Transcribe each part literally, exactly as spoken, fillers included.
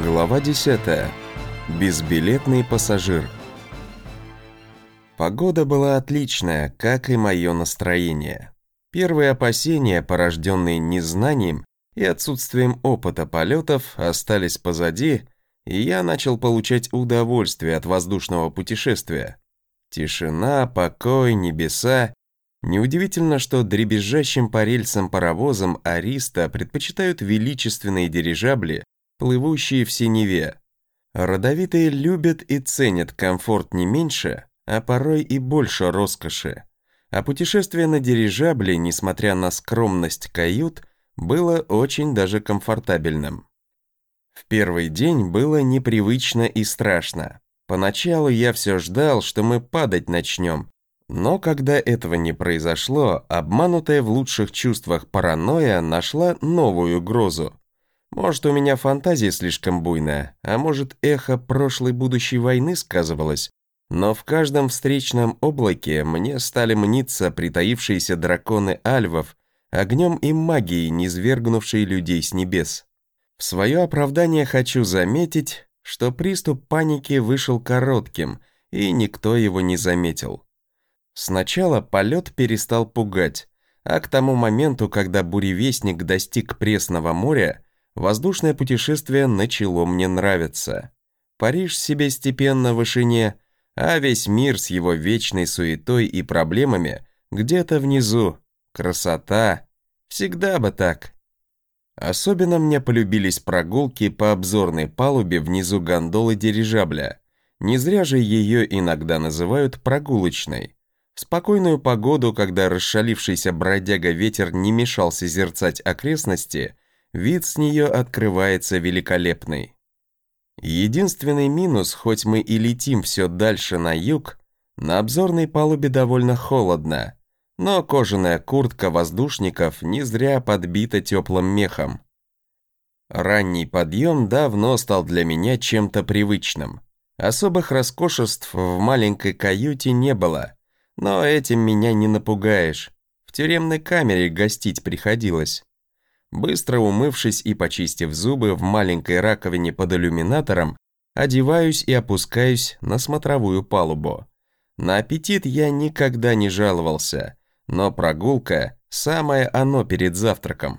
Глава десятая. Безбилетный пассажир. Погода была отличная, как и мое настроение. Первые опасения, порожденные незнанием и отсутствием опыта полетов, остались позади, и я начал получать удовольствие от воздушного путешествия. Тишина, покой, небеса. Неудивительно, что дребезжащим по рельсам паровозам Ариста предпочитают величественные дирижабли, плывущие в синеве. Родовитые любят и ценят комфорт не меньше, а порой и больше роскоши. А путешествие на дирижабле, несмотря на скромность кают, было очень даже комфортабельным. В первый день было непривычно и страшно. Поначалу я все ждал, что мы падать начнем, но когда этого не произошло, обманутая в лучших чувствах паранойя нашла новую угрозу. Может, у меня фантазия слишком буйная, а может, эхо прошлой будущей войны сказывалось, но в каждом встречном облаке мне стали мниться притаившиеся драконы альвов, огнем и магией низвергнувшие людей с небес. В свое оправдание хочу заметить, что приступ паники вышел коротким, и никто его не заметил. Сначала полет перестал пугать, а к тому моменту, когда буревестник достиг Пресного моря, воздушное путешествие начало мне нравиться. Париж себе степенно в вышине, а весь мир с его вечной суетой и проблемами где-то внизу. Красота. Всегда бы так. Особенно мне полюбились прогулки по обзорной палубе внизу гондолы дирижабля. Не зря же ее иногда называют прогулочной. В спокойную погоду, когда расшалившийся бродяга-ветер не мешал созерцать окрестности, вид с нее открывается великолепный. Единственный минус, хоть мы и летим все дальше на юг, на обзорной палубе довольно холодно, но кожаная куртка воздушников не зря подбита теплым мехом. Ранний подъем давно стал для меня чем-то привычным. Особых роскошеств в маленькой каюте не было, но этим меня не напугаешь. В тюремной камере гостить приходилось. Быстро умывшись и почистив зубы в маленькой раковине под иллюминатором, одеваюсь и опускаюсь на смотровую палубу. На аппетит я никогда не жаловался, но прогулка – самое оно перед завтраком.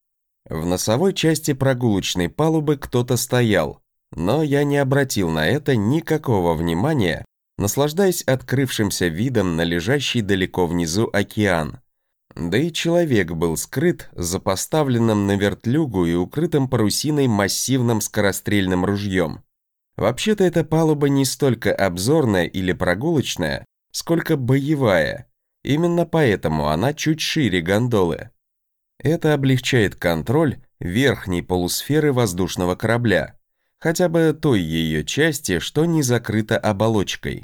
В носовой части прогулочной палубы кто-то стоял, но я не обратил на это никакого внимания, наслаждаясь открывшимся видом на лежащий далеко внизу океан. Да и человек был скрыт за поставленным на вертлюгу и укрытым парусиной массивным скорострельным ружьем. Вообще-то эта палуба не столько обзорная или прогулочная, сколько боевая. Именно поэтому она чуть шире гондолы. Это облегчает контроль верхней полусферы воздушного корабля, хотя бы той ее части, что не закрыта оболочкой.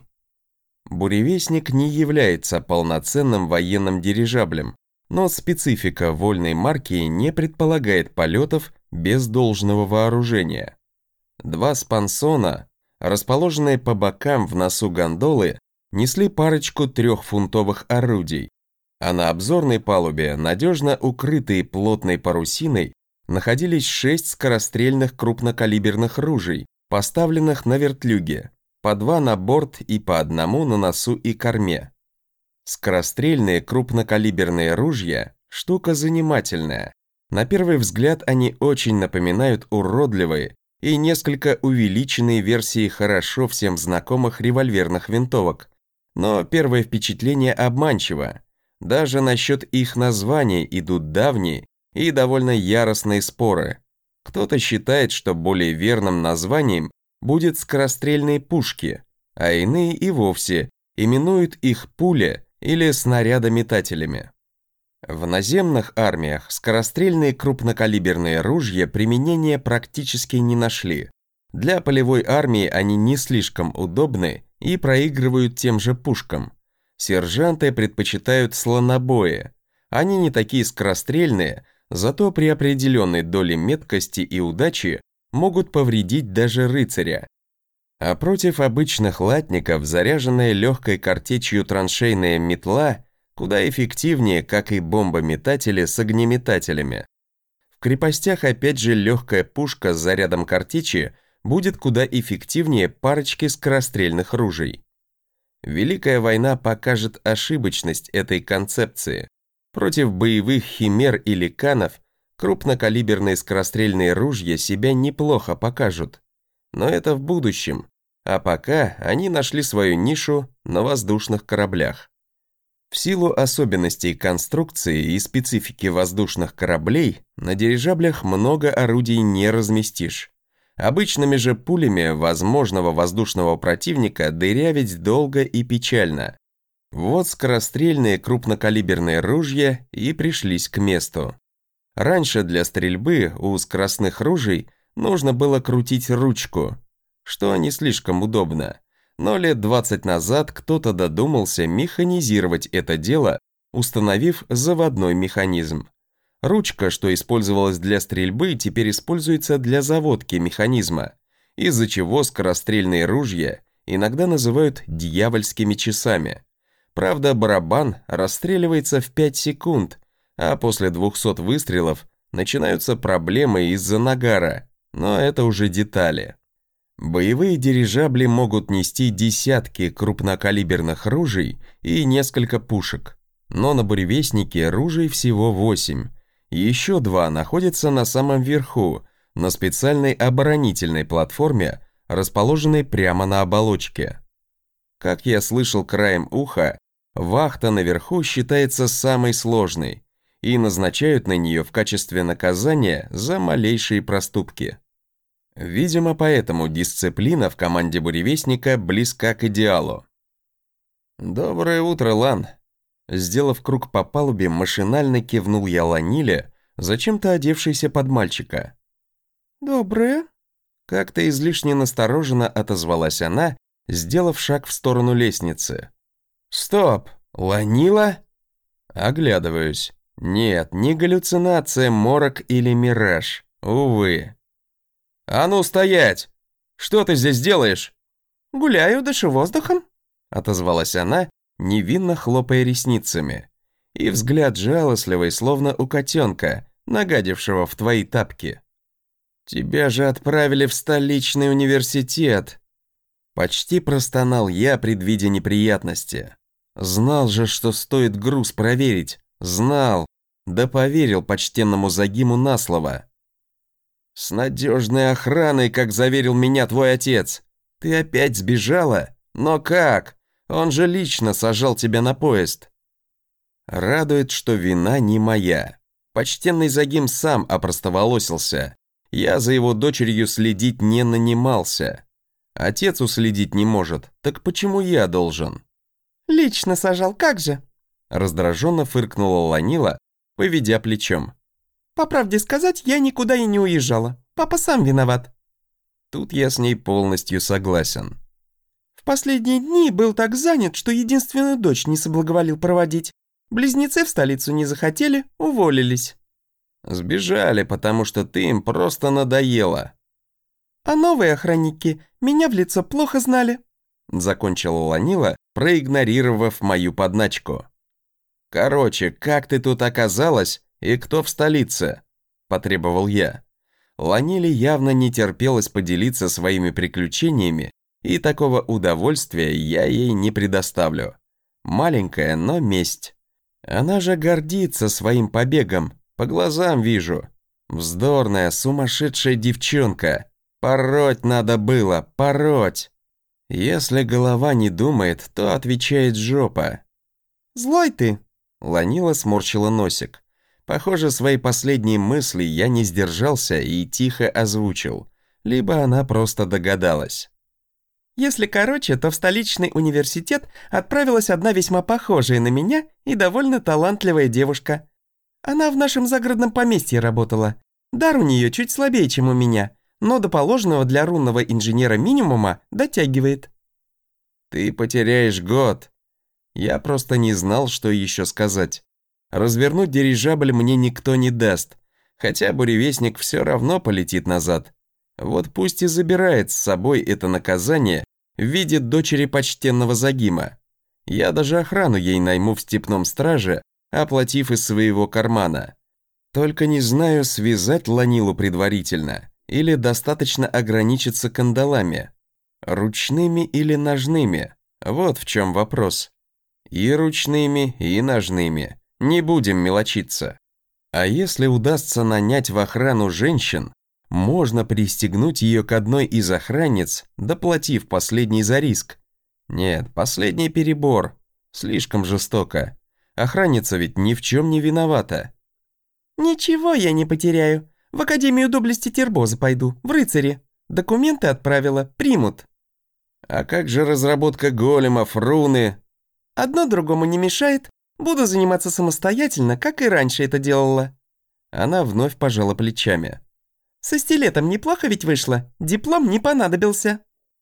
Буревестник не является полноценным военным дирижаблем, но специфика вольной марки не предполагает полетов без должного вооружения. Два спансона, расположенные по бокам в носу гондолы, несли парочку трехфунтовых орудий, а на обзорной палубе, надежно укрытые плотной парусиной, находились шесть скорострельных крупнокалиберных ружей, поставленных на вертлюге, по два на борт и по одному на носу и корме. Скорострельные крупнокалиберные ружья – штука занимательная. На первый взгляд они очень напоминают уродливые и несколько увеличенные версии хорошо всем знакомых револьверных винтовок. Но первое впечатление обманчиво. Даже насчет их названий идут давние и довольно яростные споры. Кто-то считает, что более верным названием будет скорострельные пушки, а иные и вовсе именуют их пуля или снарядометателями. В наземных армиях скорострельные крупнокалиберные ружья применения практически не нашли. Для полевой армии они не слишком удобны и проигрывают тем же пушкам. Сержанты предпочитают слонобои. Они не такие скорострельные, зато при определенной доле меткости и удачи могут повредить даже рыцаря. А против обычных латников заряженная легкой картечью траншейная метла куда эффективнее, как и бомбометатели с огнеметателями. В крепостях опять же легкая пушка с зарядом картечи будет куда эффективнее парочки скорострельных ружей. Великая война покажет ошибочность этой концепции. Против боевых химер или канов крупнокалиберные скорострельные ружья себя неплохо покажут. Но это в будущем, а пока они нашли свою нишу на воздушных кораблях. В силу особенностей конструкции и специфики воздушных кораблей на дирижаблях много орудий не разместишь. Обычными же пулями возможного воздушного противника дырявить долго и печально. Вот скорострельные крупнокалиберные ружья и пришлись к месту. Раньше для стрельбы у скоростных ружей нужно было крутить ручку, что не слишком удобно. Но лет двадцать назад кто-то додумался механизировать это дело, установив заводной механизм. Ручка, что использовалась для стрельбы, теперь используется для заводки механизма, из-за чего скорострельные ружья иногда называют дьявольскими часами. Правда, барабан расстреливается в пять секунд, а после двухсот выстрелов начинаются проблемы из-за нагара, но это уже детали. Боевые дирижабли могут нести десятки крупнокалиберных ружей и несколько пушек, но на буревестнике ружей всего восемь. Еще два находятся на самом верху, на специальной оборонительной платформе, расположенной прямо на оболочке. Как я слышал краем уха, вахта наверху считается самой сложной, и назначают на нее в качестве наказания за малейшие проступки. Видимо, поэтому дисциплина в команде буревестника близка к идеалу. «Доброе утро, Лан!» Сделав круг по палубе, машинально кивнул я Ланиле, зачем-то одевшейся под мальчика. «Доброе?» Как-то излишне настороженно отозвалась она, сделав шаг в сторону лестницы. «Стоп! Ланила?» Оглядываюсь. Нет, не галлюцинация, морок или мираж. Увы. «А ну стоять! Что ты здесь делаешь?» «Гуляю, дышу воздухом», — отозвалась она, невинно хлопая ресницами. И взгляд жалостливый, словно у котенка, нагадившего в твои тапки. «Тебя же отправили в столичный университет!» Почти простонал я, предвидя неприятности. Знал же, что стоит груз проверить. Знал. Да поверил почтенному Загиму на слово. «С надежной охраной, как заверил меня твой отец. Ты опять сбежала? Но как? Он же лично сажал тебя на поезд». Радует, что вина не моя. Почтенный Загим сам опростоволосился. Я за его дочерью следить не нанимался. Отец уследить не может, так почему я должен? «Лично сажал, как же?» Раздраженно фыркнула Ланила, поведя плечом. «По правде сказать, я никуда и не уезжала. Папа сам виноват». Тут я с ней полностью согласен. «В последние дни был так занят, что единственную дочь не соблаговолил проводить. Близнецы в столицу не захотели, уволились». «Сбежали, потому что ты им просто надоела». «А новые охранники меня в лицо плохо знали», закончила Ланила, проигнорировав мою подначку. «Короче, как ты тут оказалась и кто в столице?» потребовал я. Ланиле явно не терпелось поделиться своими приключениями, и такого удовольствия я ей не предоставлю. Маленькая, но месть. Она же гордится своим побегом, по глазам вижу. Вздорная, сумасшедшая девчонка. Пороть надо было, пороть. Если голова не думает, то отвечает жопа. «Злой ты!» Ланила сморщила носик. Похоже, свои последние мысли я не сдержался и тихо озвучил. Либо она просто догадалась. «Если короче, то в столичный университет отправилась одна весьма похожая на меня и довольно талантливая девушка. Она в нашем загородном поместье работала. Дар у нее чуть слабее, чем у меня, но до положенного для рунного инженера минимума дотягивает». «Ты потеряешь год». Я просто не знал, что еще сказать. Развернуть дирижабль мне никто не даст, хотя буревестник все равно полетит назад. Вот пусть и забирает с собой это наказание в виде дочери почтенного Загима. Я даже охрану ей найму в степном страже, оплатив из своего кармана. Только не знаю, связать Ланилу предварительно Или достаточно ограничиться кандалами? Ручными или ножными? Вот в чем вопрос. И ручными, и ножными. Не будем мелочиться. А если удастся нанять в охрану женщин, можно пристегнуть ее к одной из охранниц, доплатив последний за риск. Нет, последний перебор. Слишком жестоко. Охранница ведь ни в чем не виновата. «Ничего я не потеряю. В Академию доблести Тербоза пойду, в рыцари. Документы отправила, примут». «А как же разработка големов, руны?» «Одно другому не мешает. Буду заниматься самостоятельно, как и раньше это делала». Она вновь пожала плечами. «Со стилетом неплохо ведь вышло. Диплом не понадобился».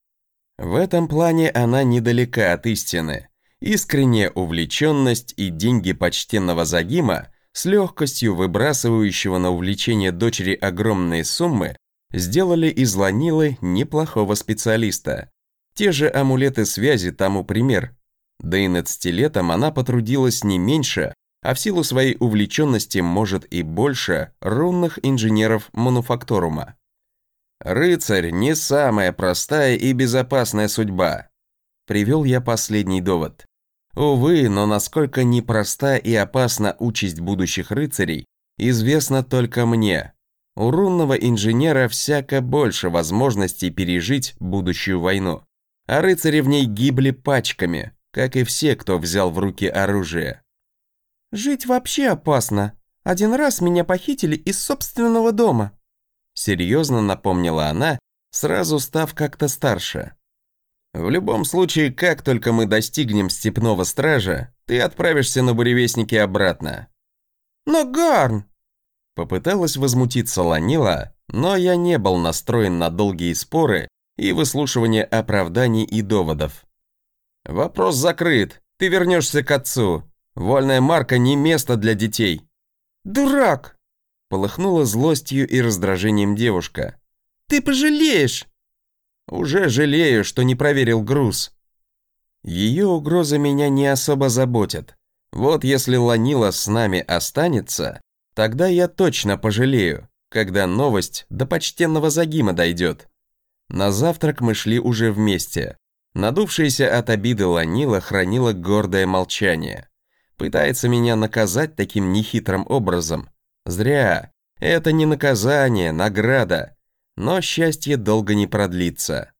В этом плане она недалека от истины. Искренняя увлеченность и деньги почтенного Загима, с легкостью выбрасывающего на увлечение дочери огромные суммы, сделали из Ланилы неплохого специалиста. Те же амулеты связи тому пример. Да и над стилетом она потрудилась не меньше, а в силу своей увлеченности, может, и больше, рунных инженеров мануфакторума. «Рыцарь не самая простая и безопасная судьба», – привел я последний довод. Увы, но насколько непроста и опасна участь будущих рыцарей, известно только мне. У рунного инженера всяко больше возможностей пережить будущую войну, а рыцари в ней гибли пачками, как и все, кто взял в руки оружие. «Жить вообще опасно. Один раз меня похитили из собственного дома», — серьезно напомнила она, сразу став как-то старше. «В любом случае, как только мы достигнем степного стража, ты отправишься на буревестники обратно». «Но Гарн!» Попыталась возмутиться Ланила, но я не был настроен на долгие споры и выслушивание оправданий и доводов. «Вопрос закрыт. Ты вернешься к отцу. Вольная марка не место для детей». «Дурак!» Полыхнула злостью и раздражением девушка. «Ты пожалеешь!» «Уже жалею, что не проверил груз». Ее угрозы меня не особо заботят. Вот если Ланила с нами останется, тогда я точно пожалею, когда новость до почтенного Загима дойдет. На завтрак мы шли уже вместе. Надувшаяся от обиды Ланила хранила гордое молчание. Пытается меня наказать таким нехитрым образом. Зря. Это не наказание, награда. Но счастье долго не продлится.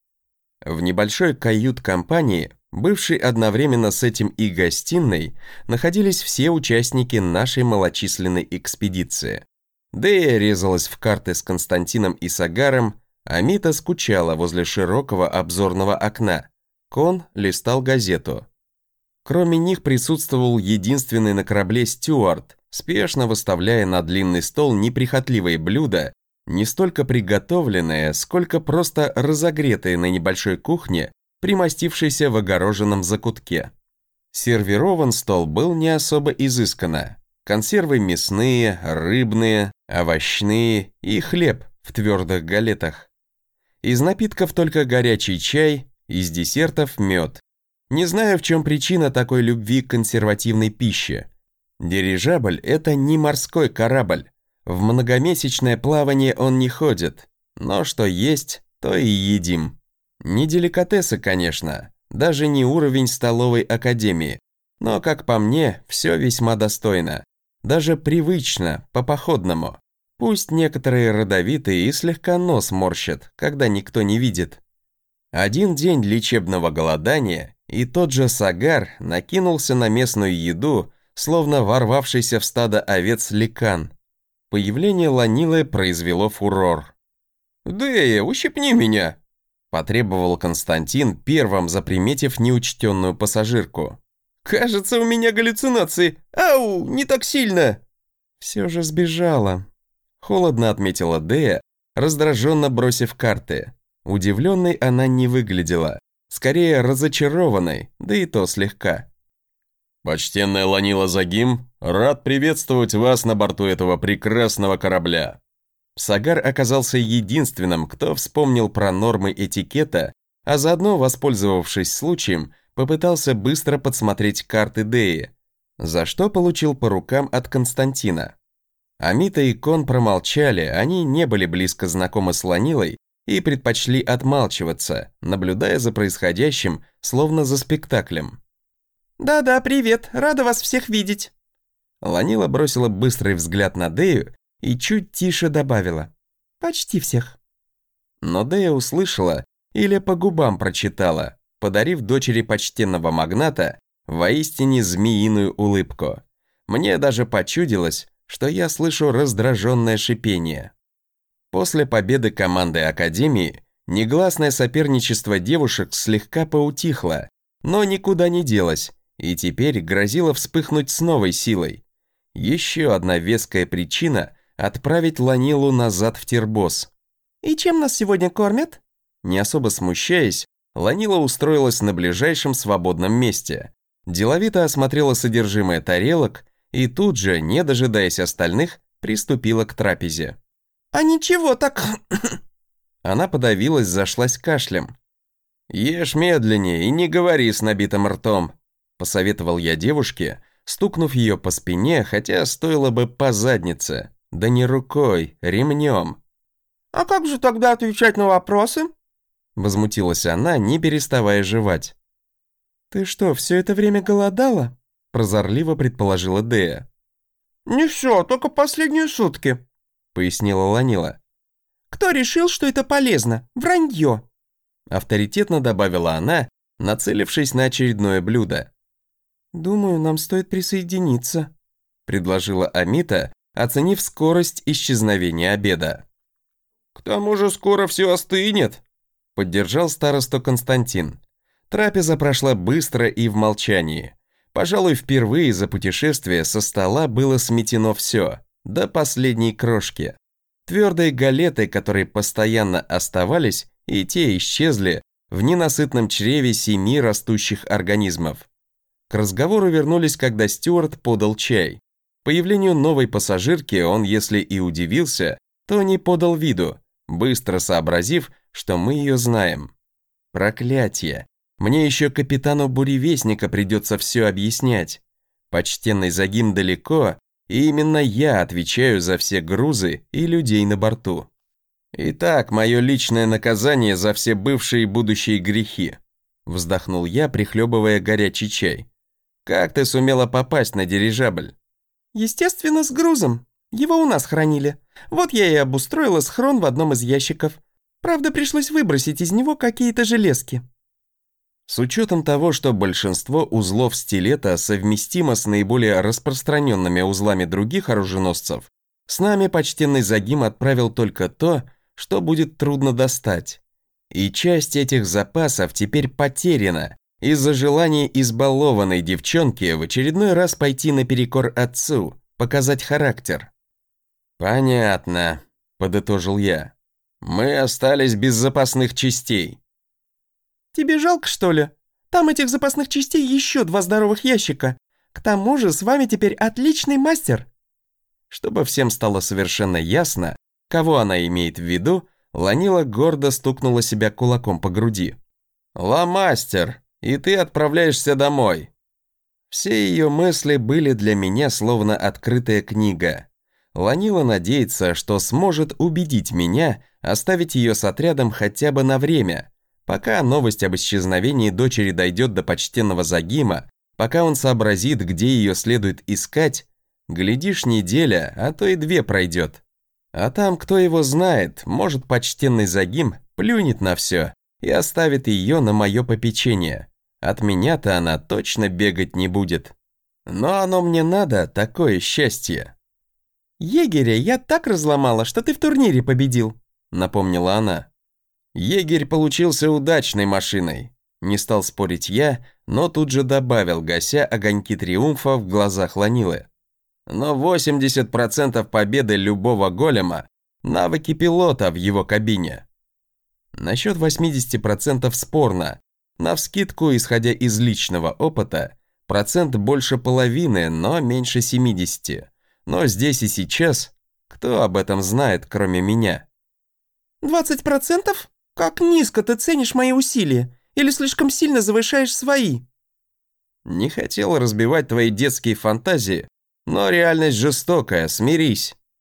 В небольшой кают-компании, бывшей одновременно с этим и гостиной, находились все участники нашей малочисленной экспедиции. Дея резалась в карты с Константином и Сагаром, а Мита скучала возле широкого обзорного окна. Кон листал газету. Кроме них присутствовал единственный на корабле Стюарт, спешно выставляя на длинный стол неприхотливые блюда, не столько приготовленные, сколько просто разогретые на небольшой кухне, примостившейся в огороженном закутке. Сервирован стол был не особо изысканно. Консервы мясные, рыбные, овощные и хлеб в твердых галетах. Из напитков только горячий чай, из десертов мед. Не знаю, в чем причина такой любви к консервативной пище. Дирижабль – это не морской корабль. В многомесячное плавание он не ходит. Но что есть, то и едим. Не деликатесы, конечно, даже не уровень столовой академии. Но, как по мне, все весьма достойно. Даже привычно, по-походному. Пусть некоторые родовитые и слегка нос морщат, когда никто не видит. Один день лечебного голодания, и тот же Сагар накинулся на местную еду, словно ворвавшийся в стадо овец ликан. Появление Ланилы произвело фурор. «Дея, ущипни меня!» – потребовал Константин, первым заприметив неучтенную пассажирку. «Кажется, у меня галлюцинации. Ау, не так сильно!» «Все же сбежала», – холодно отметила Дея, раздраженно бросив карты. Удивленной она не выглядела, скорее разочарованной, да и то слегка. «Почтенная Ланила Загим, рад приветствовать вас на борту этого прекрасного корабля». Сагар оказался единственным, кто вспомнил про нормы этикета, а заодно, воспользовавшись случаем, попытался быстро подсмотреть карты Деи, за что получил по рукам от Константина. Амита и Кон промолчали, они не были близко знакомы с Ланилой и предпочли отмалчиваться, наблюдая за происходящим, словно за спектаклем. «Да-да, привет, рада вас всех видеть». Ланила бросила быстрый взгляд на Дею и чуть тише добавила: «Почти всех». Но Дея услышала или по губам прочитала, подарив дочери почтенного магната воистине змеиную улыбку. Мне даже почудилось, что я слышу раздраженное шипение. После победы команды Академии негласное соперничество девушек слегка поутихло, но никуда не делось, и теперь грозило вспыхнуть с новой силой. Еще одна веская причина отправить Ланилу назад в Тербос. «И чем нас сегодня кормят?» Не особо смущаясь, Ланила устроилась на ближайшем свободном месте. Деловито осмотрела содержимое тарелок и тут же, не дожидаясь остальных, приступила к трапезе. «А ничего так...» Она подавилась, зашлась кашлем. «Ешь медленнее и не говори с набитым ртом», – посоветовал я девушке, стукнув ее по спине, хотя стоило бы по заднице. Да не рукой, ремнем. «А как же тогда отвечать на вопросы?» Возмутилась она, не переставая жевать. «Ты что, все это время голодала?» Прозорливо предположила Дея. «Не все, только последние сутки», пояснила Ланила. «Кто решил, что это полезно? Вранье!» Авторитетно добавила она, нацелившись на очередное блюдо. «Думаю, нам стоит присоединиться», предложила Амита, оценив скорость исчезновения обеда. «К тому же скоро все остынет», поддержал старосту Константин. Трапеза прошла быстро и в молчании. Пожалуй, впервые за путешествие со стола было сметено все, до последней крошки. Твердые галеты, которые постоянно оставались, и те исчезли в ненасытном чреве семи растущих организмов. К разговору вернулись, когда Стюарт подал чай. Появлению новой пассажирки он, если и удивился, то не подал виду, быстро сообразив, что мы ее знаем. Проклятье! Мне еще капитану Буревестника придется все объяснять. Почтенный Загим далеко, и именно я отвечаю за все грузы и людей на борту. Итак, мое личное наказание за все бывшие и будущие грехи. Вздохнул я, прихлебывая горячий чай. Как ты сумела попасть на дирижабль? «Естественно, с грузом. Его у нас хранили. Вот я и обустроила схрон в одном из ящиков. Правда, пришлось выбросить из него какие-то железки». С учетом того, что большинство узлов стилета совместимо с наиболее распространенными узлами других оруженосцев, с нами почтенный Загим отправил только то, что будет трудно достать. И часть этих запасов теперь потеряна из-за желания избалованной девчонки в очередной раз пойти наперекор отцу, показать характер. «Понятно», – подытожил я. «Мы остались без запасных частей». «Тебе жалко, что ли? Там этих запасных частей еще два здоровых ящика. К тому же с вами теперь отличный мастер». Чтобы всем стало совершенно ясно, кого она имеет в виду, Ланила гордо стукнула себя кулаком по груди. «Ла-мастер, и ты отправляешься домой». Все ее мысли были для меня словно открытая книга. Ланила надеется, что сможет убедить меня оставить ее с отрядом хотя бы на время, пока новость об исчезновении дочери дойдет до почтенного Загима, пока он сообразит, где ее следует искать, глядишь, неделя, а то и две пройдет. А там, кто его знает, может, почтенный Загим плюнет на все и оставит ее на мое попечение. От меня-то она точно бегать не будет. Но оно мне надо, такое счастье. «Егеря я так разломала, что ты в турнире победил», — напомнила она. Егерь получился удачной машиной. Не стал спорить я, но тут же добавил, гася огоньки триумфа в глазах Ланилы. Но восемьдесят процентов победы любого голема – навыки пилота в его кабине. Насчет восемьдесят процентов спорно. Навскидку, исходя из личного опыта, процент больше половины, но меньше семидесяти. Но здесь и сейчас, кто об этом знает, кроме меня? «Двадцать процентов? Как низко ты ценишь мои усилия? Или слишком сильно завышаешь свои?» Не хотел разбивать твои детские фантазии, но реальность жестокая, смирись.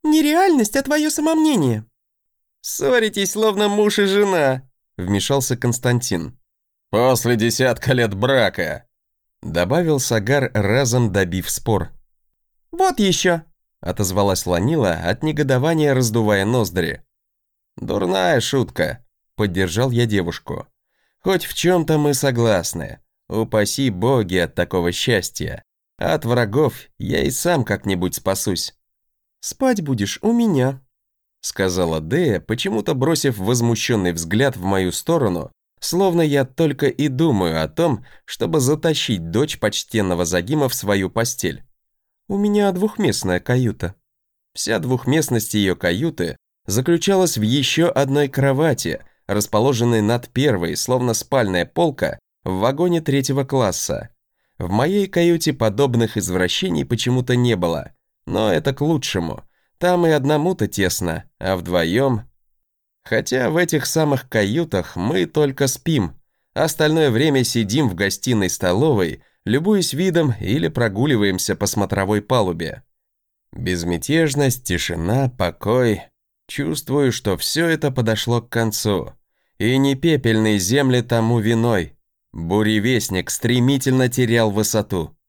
Не реальность, а твое самомнение». «Ссоритесь, словно муж и жена», — вмешался Константин. «После десятка лет брака», — добавил Сагар, разом добив спор. «Вот еще», — отозвалась Ланила, от негодования раздувая ноздри. «Дурная шутка», — поддержал я девушку. «Хоть в чем-то мы согласны. Упаси боги от такого счастья. От врагов я и сам как-нибудь спасусь». «Спать будешь у меня», — сказала Дея, почему-то бросив возмущенный взгляд в мою сторону, словно я только и думаю о том, чтобы затащить дочь почтенного Загима в свою постель. «У меня двухместная каюта». Вся двухместность ее каюты заключалась в еще одной кровати, расположенной над первой, словно спальная полка, в вагоне третьего класса. В моей каюте подобных извращений почему-то не было, но это к лучшему. Там и одному-то тесно, а вдвоем... Хотя в этих самых каютах мы только спим, остальное время сидим в гостиной-столовой, любуясь видом или прогуливаемся по смотровой палубе. Безмятежность, тишина, покой. Чувствую, что все это подошло к концу. И не пепельные земли тому виной. Буревестник стремительно терял высоту.